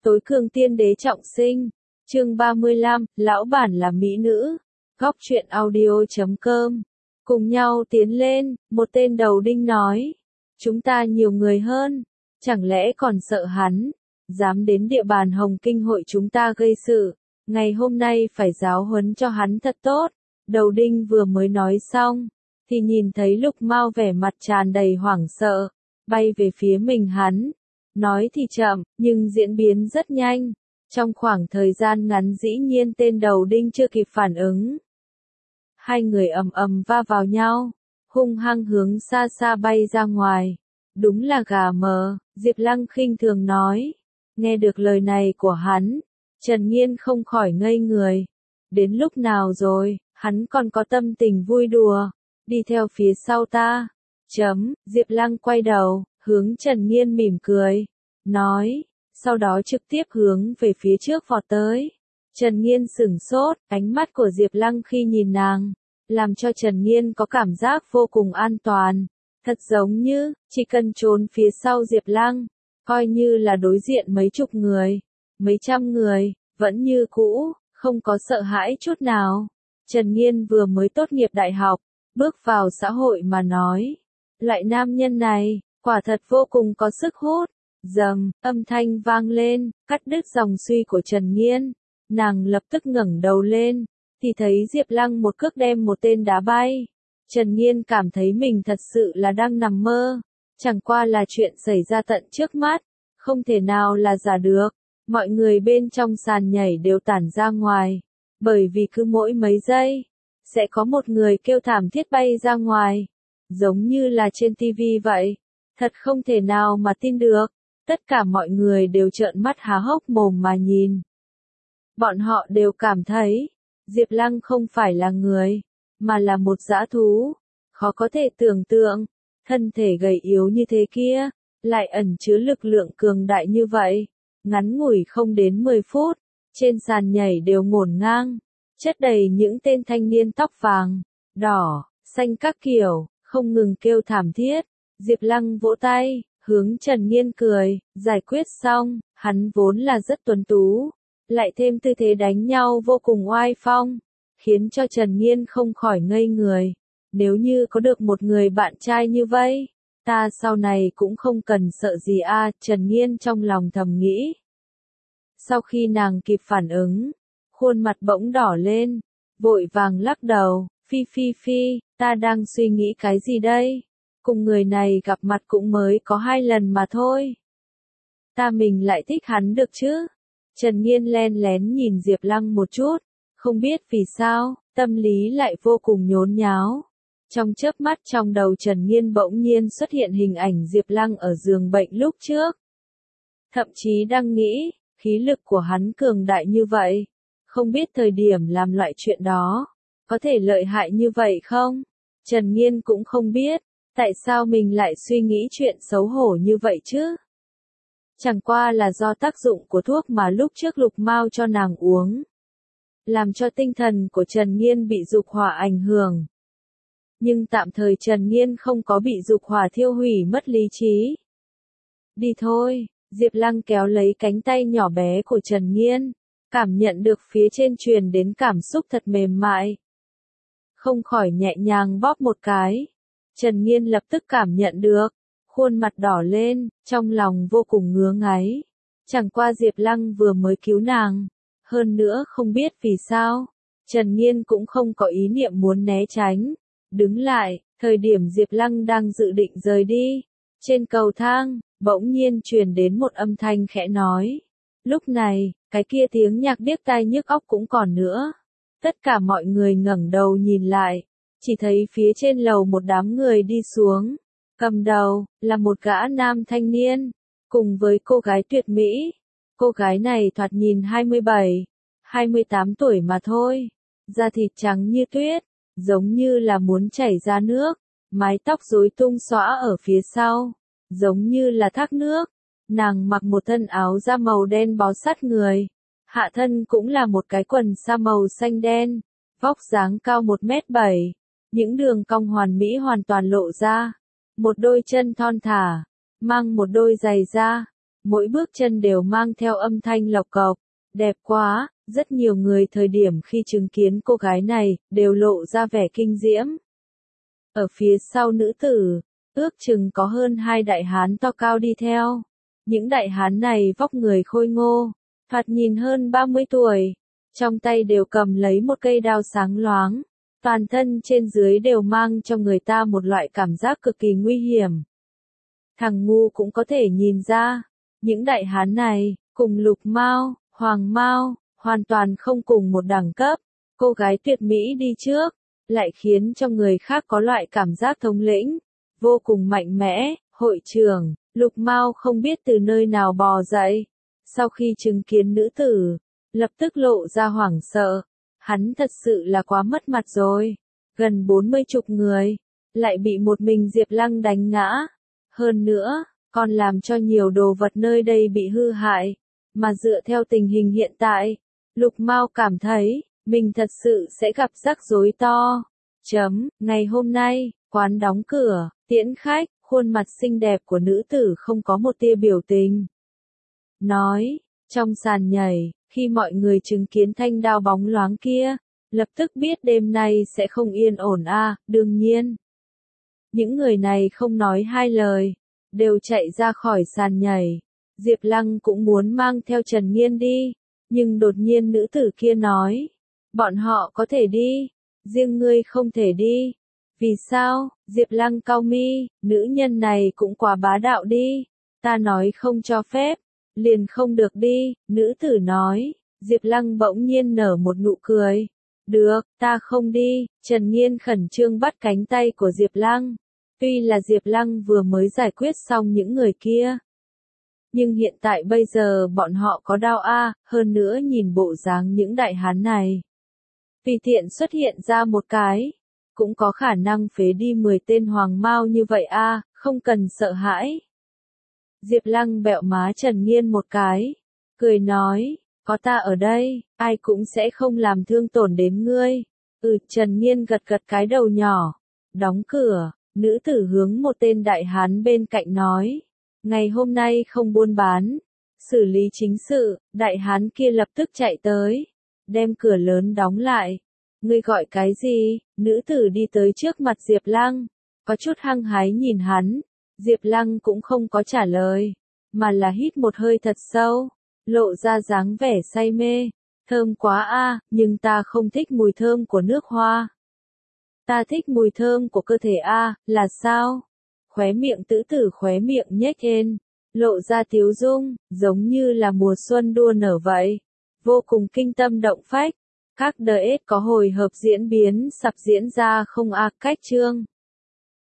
Tối cường tiên đế trọng sinh. Chương 35, lão bản là mỹ nữ. Góc truyện audio.com. Cùng nhau tiến lên, một tên đầu đinh nói. Chúng ta nhiều người hơn, chẳng lẽ còn sợ hắn, dám đến địa bàn Hồng Kinh hội chúng ta gây sự, ngày hôm nay phải giáo huấn cho hắn thật tốt. Đầu đinh vừa mới nói xong, thì nhìn thấy Lục Mao vẻ mặt tràn đầy hoảng sợ, bay về phía mình hắn. Nói thì chậm, nhưng diễn biến rất nhanh. Trong khoảng thời gian ngắn dĩ nhiên tên đầu đinh chưa kịp phản ứng. Hai người ầm ầm va vào nhau, hung hăng hướng xa xa bay ra ngoài. Đúng là gà mờ, Diệp Lăng khinh thường nói. Nghe được lời này của hắn, Trần Nghiên không khỏi ngây người. Đến lúc nào rồi, hắn còn có tâm tình vui đùa, đi theo phía sau ta. Diệp Lăng quay đầu, hướng Trần Nghiên mỉm cười, nói, sau đó trực tiếp hướng về phía trước vọt tới. Trần Nghiên sửng sốt, ánh mắt của Diệp Lăng khi nhìn nàng, làm cho Trần Nghiên có cảm giác vô cùng an toàn. Thật giống như, chỉ cần trốn phía sau Diệp Lăng, coi như là đối diện mấy chục người, mấy trăm người, vẫn như cũ, không có sợ hãi chút nào. Trần Nghiên vừa mới tốt nghiệp đại học, bước vào xã hội mà nói. Loại nam nhân này, quả thật vô cùng có sức hút. Âm thanh vang lên, cắt đứt dòng suy của Trần Nghiên. Nàng lập tức ngẩng đầu lên, thì thấy Diệp Lăng một cước đem một tên đá bay. Trần Nghiên cảm thấy mình thật sự là đang nằm mơ, chẳng qua là chuyện xảy ra tận trước mắt, không thể nào là giả được. Mọi người bên trong sàn nhảy đều tản ra ngoài, bởi vì cứ mỗi mấy giây, sẽ có một người kêu thảm thiết bay ra ngoài, giống như là trên TV vậy. Thật không thể nào mà tin được, tất cả mọi người đều trợn mắt há hốc mồm mà nhìn. Bọn họ đều cảm thấy, Diệp Lăng không phải là người, mà là một dã thú. Khó có thể tưởng tượng, thân thể gầy yếu như thế kia, lại ẩn chứa lực lượng cường đại như vậy. Ngắn ngủi không đến 10 phút, trên sàn nhảy đều ngổn ngang, chất đầy những tên thanh niên tóc vàng, đỏ, xanh các kiểu, không ngừng kêu thảm thiết. Diệp Lăng vỗ tay, hướng Trần Nghiên cười, giải quyết xong, hắn vốn là rất tuấn tú, lại thêm tư thế đánh nhau vô cùng oai phong, khiến cho Trần Nghiên không khỏi ngây người. Nếu như có được một người bạn trai như vậy, ta sau này cũng không cần sợ gì a, Trần Nghiên trong lòng thầm nghĩ. Sau khi nàng kịp phản ứng, khuôn mặt bỗng đỏ lên, vội vàng lắc đầu, phi, ta đang suy nghĩ cái gì đây? Cùng người này gặp mặt cũng mới có 2 lần mà thôi. Ta mình lại thích hắn được chứ? Trần Nghiên len lén nhìn Diệp Lăng một chút, không biết vì sao, tâm lý lại vô cùng nhốn nháo. Trong chớp mắt trong đầu Trần Nghiên bỗng nhiên xuất hiện hình ảnh Diệp Lăng ở giường bệnh lúc trước. Thậm chí đang nghĩ, khí lực của hắn cường đại như vậy, không biết thời điểm làm loại chuyện đó, có thể lợi hại như vậy không? Trần Nghiên cũng không biết, tại sao mình lại suy nghĩ chuyện xấu hổ như vậy chứ? Chẳng qua là do tác dụng của thuốc mà lúc trước Lục Mao cho nàng uống, làm cho tinh thần của Trần Nghiên bị dục hỏa ảnh hưởng. Nhưng tạm thời Trần Nghiên không có bị dục hỏa thiêu hủy mất lý trí. Đi thôi, Diệp Lăng kéo lấy cánh tay nhỏ bé của Trần Nghiên, cảm nhận được phía trên truyền đến cảm xúc thật mềm mại. Không khỏi nhẹ nhàng bóp một cái. Trần Nghiên lập tức cảm nhận được, khuôn mặt đỏ lên, trong lòng vô cùng ngứa ngáy. Chẳng qua Diệp Lăng vừa mới cứu nàng, hơn nữa không biết vì sao, Trần Nghiên cũng không có ý niệm muốn né tránh. Đứng lại, thời điểm Diệp Lăng đang dự định rời đi, trên cầu thang, bỗng nhiên truyền đến một âm thanh khẽ nói. Lúc này, cái kia tiếng nhạc điếc tai nhức óc cũng còn nữa. Tất cả mọi người ngẩng đầu nhìn lại, chỉ thấy phía trên lầu một đám người đi xuống. Cầm đầu, là một gã nam thanh niên, cùng với cô gái tuyệt mỹ. Cô gái này thoạt nhìn 27, 28 tuổi mà thôi. Da thịt trắng như tuyết, giống như là muốn chảy ra nước. Mái tóc rối tung xõa ở phía sau, giống như là thác nước. Nàng mặc một thân áo da màu đen bó sát người. Hạ thân cũng là một cái quần sa màu xanh đen. Vóc dáng cao 1m7. Những đường cong hoàn mỹ hoàn toàn lộ ra. Một đôi chân thon thả, mang một đôi giày da. mỗi bước chân đều mang theo âm thanh lộc cộc. Đẹp quá, rất nhiều người thời điểm khi chứng kiến cô gái này, đều lộ ra vẻ kinh diễm. Ở phía sau nữ tử, ước chừng có hơn 2 đại hán to cao đi theo. Những đại hán này vóc người khôi ngô, thoạt nhìn hơn 30 tuổi, trong tay đều cầm lấy một cây đao sáng loáng, toàn thân trên dưới đều mang cho người ta một loại cảm giác cực kỳ nguy hiểm. Thằng ngu cũng có thể nhìn ra, những đại hán này, cùng Lục Mao, Hoàng Mao, hoàn toàn không cùng một đẳng cấp. Cô gái tuyệt mỹ đi trước, lại khiến cho người khác có loại cảm giác thống lĩnh, vô cùng mạnh mẽ. Hội trưởng, Lục Mao không biết từ nơi nào bò dậy, sau khi chứng kiến nữ tử, lập tức lộ ra hoảng sợ. Hắn thật sự là quá mất mặt rồi, gần 40 người, lại bị một mình Diệp Lăng đánh ngã. Hơn nữa, còn làm cho nhiều đồ vật nơi đây bị hư hại, mà dựa theo tình hình hiện tại, Lục Mao cảm thấy, mình thật sự sẽ gặp rắc rối to. Ngày hôm nay, quán đóng cửa, tiễn khách, khuôn mặt xinh đẹp của nữ tử không có một tia biểu tình. Nói, trong sàn nhảy, khi mọi người chứng kiến thanh đao bóng loáng kia, lập tức biết đêm nay sẽ không yên ổn đương nhiên. Những người này không nói hai lời, đều chạy ra khỏi sàn nhảy. Diệp Lăng cũng muốn mang theo Trần Nghiên đi, nhưng đột nhiên nữ tử kia nói, bọn họ có thể đi, riêng ngươi không thể đi. Vì sao? Diệp Lăng cau mi, nữ nhân này cũng quá bá đạo đi, ta nói không cho phép, liền không được đi, nữ tử nói. Diệp Lăng bỗng nhiên nở một nụ cười, được, ta không đi. Trần Nghiên khẩn trương bắt cánh tay của Diệp Lăng, tuy là Diệp Lăng vừa mới giải quyết xong những người kia, nhưng hiện tại bây giờ bọn họ có đao hơn nữa nhìn bộ dáng những đại hán này, tùy tiện xuất hiện ra một cái, cũng có khả năng phế đi 10 tên Hoàng Mao như vậy không cần sợ hãi. Diệp Lăng bẹo má Trần Nghiên một cái, cười nói, có ta ở đây, ai cũng sẽ không làm thương tổn đến ngươi. Trần Nghiên gật gật cái đầu nhỏ, đóng cửa, nữ tử hướng một tên đại hán bên cạnh nói, ngày hôm nay không buôn bán, xử lý chính sự. Đại hán kia lập tức chạy tới, đem cửa lớn đóng lại. Ngươi gọi cái gì? Nữ tử đi tới trước mặt Diệp Lăng, có chút hăng hái nhìn hắn. Diệp Lăng cũng không có trả lời, mà là hít một hơi thật sâu, lộ ra dáng vẻ say mê. Thơm quá nhưng ta không thích mùi thơm của nước hoa. Ta thích mùi thơm của cơ thể là sao? Khóe miệng tử khóe miệng nhếch lên, lộ ra tiếu dung, giống như là mùa xuân đua nở vậy. Vô cùng kinh tâm động phách. Các DS có hồi hợp diễn biến sắp diễn ra không cách chương.